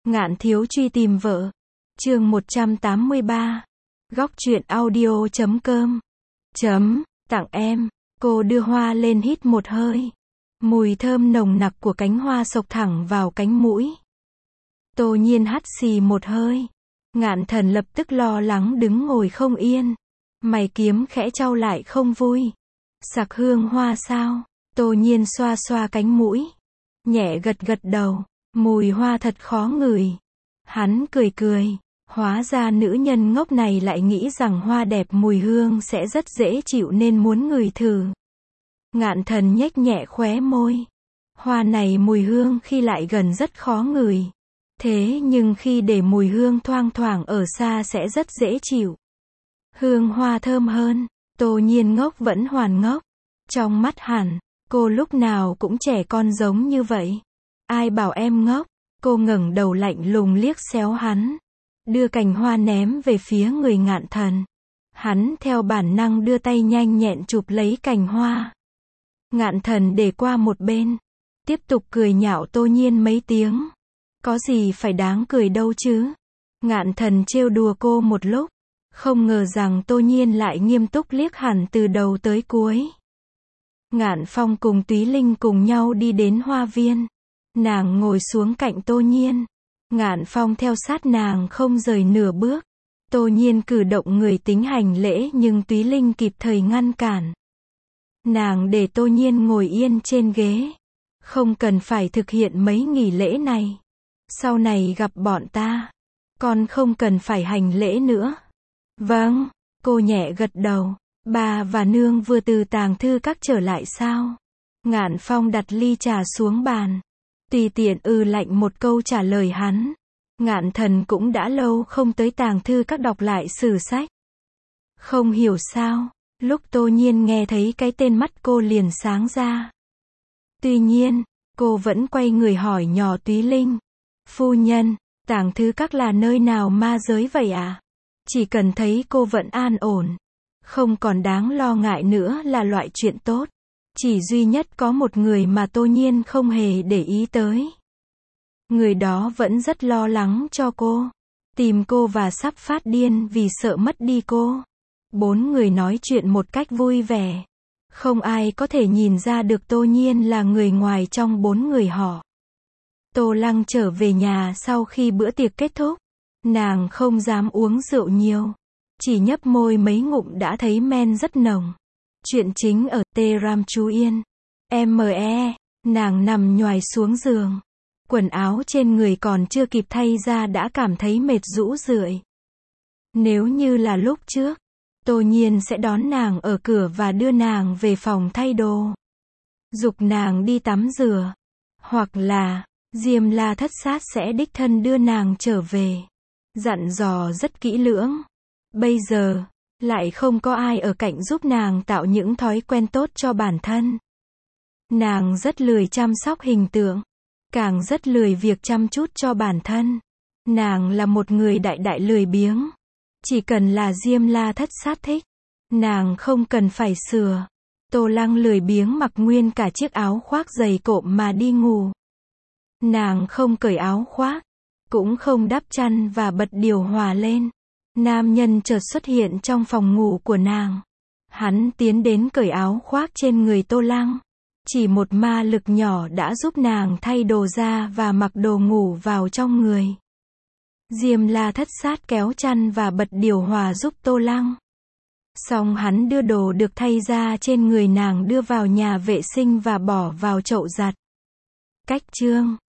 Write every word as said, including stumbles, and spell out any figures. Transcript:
Ngạn thiếu truy tìm vợ. Chương một trăm tám mươi ba. Góc truyện audio chấm com. Chấm, tặng em. Cô đưa hoa lên hít một hơi. Mùi thơm nồng nặc của cánh hoa xộc thẳng vào cánh mũi. Tô Nhiên hắt xì một hơi. Ngạn Thần lập tức lo lắng đứng ngồi không yên. Mày kiếm khẽ chau lại không vui. Sặc hương hoa sao? Tô Nhiên xoa xoa cánh mũi. Nhẹ gật gật đầu. Mùi hoa thật khó ngửi. Hắn cười cười. Hóa ra nữ nhân ngốc này lại nghĩ rằng hoa đẹp mùi hương sẽ rất dễ chịu nên muốn ngửi thử. Ngạn Thần nhếch nhẹ khóe môi. Hoa này mùi hương khi lại gần rất khó ngửi. Thế nhưng khi để mùi hương thoang thoảng ở xa sẽ rất dễ chịu. Hương hoa thơm hơn. Tô Nhiên ngốc vẫn hoàn ngốc. Trong mắt hẳn, cô lúc nào cũng trẻ con giống như vậy. Ai bảo em ngốc? Cô ngẩng đầu lạnh lùng liếc xéo hắn. Đưa cành hoa ném về phía người Ngạn Thần. Hắn theo bản năng đưa tay nhanh nhẹn chụp lấy cành hoa. Ngạn Thần để qua một bên. Tiếp tục cười nhạo Tô Nhiên mấy tiếng. Có gì phải đáng cười đâu chứ. Ngạn Thần trêu đùa cô một lúc. Không ngờ rằng Tô Nhiên lại nghiêm túc liếc hẳn từ đầu tới cuối. Ngạn Phong cùng Túy Linh cùng nhau đi đến hoa viên. Nàng ngồi xuống cạnh Tô Nhiên. Ngạn Phong theo sát nàng không rời nửa bước. Tô Nhiên cử động người tính hành lễ nhưng Túy Linh kịp thời ngăn cản. Nàng để Tô Nhiên ngồi yên trên ghế. Không cần phải thực hiện mấy nghỉ lễ này. Sau này gặp bọn ta, con không cần phải hành lễ nữa. Vâng, cô nhẹ gật đầu. Bà và nương vừa từ tàng thư các trở lại sao? Ngạn Phong đặt ly trà xuống bàn. Tùy tiện ư lạnh một câu trả lời hắn. Ngạn Thần cũng đã lâu không tới tàng thư các đọc lại sử sách. Không hiểu sao, lúc Tô Nhiên nghe thấy cái tên mắt cô liền sáng ra. Tuy nhiên, cô vẫn quay người hỏi nhỏ Túy Linh. Phu nhân, tàng thư các là nơi nào ma giới vậy à? Chỉ cần thấy cô vẫn an ổn, không còn đáng lo ngại nữa là loại chuyện tốt. Chỉ duy nhất có một người mà Tô Nhiên không hề để ý tới. Người đó vẫn rất lo lắng cho cô. Tìm cô và sắp phát điên vì sợ mất đi cô. Bốn người nói chuyện một cách vui vẻ. Không ai có thể nhìn ra được Tô Nhiên là người ngoài trong bốn người họ. Tô Lăng trở về nhà sau khi bữa tiệc kết thúc. Nàng không dám uống rượu nhiều. Chỉ nhấp môi mấy ngụm đã thấy men rất nồng. Chuyện chính ở Tê Ram Chú Yên. em e, nàng nằm nhoài xuống giường. Quần áo trên người còn chưa kịp thay ra đã cảm thấy mệt rũ rượi. Nếu như là lúc trước, Tô Nhiên sẽ đón nàng ở cửa và đưa nàng về phòng thay đồ. Giục nàng đi tắm rửa. Hoặc là, Diêm La Thất Sát sẽ đích thân đưa nàng trở về. Dặn dò rất kỹ lưỡng. Bây giờ, lại không có ai ở cạnh giúp nàng tạo những thói quen tốt cho bản thân. Nàng rất lười chăm sóc hình tượng. Càng rất lười việc chăm chút cho bản thân. Nàng là một người đại đại lười biếng. Chỉ cần là Diêm La Thất Sát thích, nàng không cần phải sửa. Tô Lăng lười biếng mặc nguyên cả chiếc áo khoác dày cộm mà đi ngủ. Nàng không cởi áo khoác, cũng không đắp chăn và bật điều hòa lên. Nam nhân chợt xuất hiện trong phòng ngủ của nàng. Hắn tiến đến cởi áo khoác trên người Tô Lăng. Chỉ một ma lực nhỏ đã giúp nàng thay đồ ra và mặc đồ ngủ vào trong người. Diêm La Thất Sát kéo chăn và bật điều hòa giúp Tô Lăng. Xong hắn đưa đồ được thay ra trên người nàng đưa vào nhà vệ sinh và bỏ vào chậu giặt. Cách chương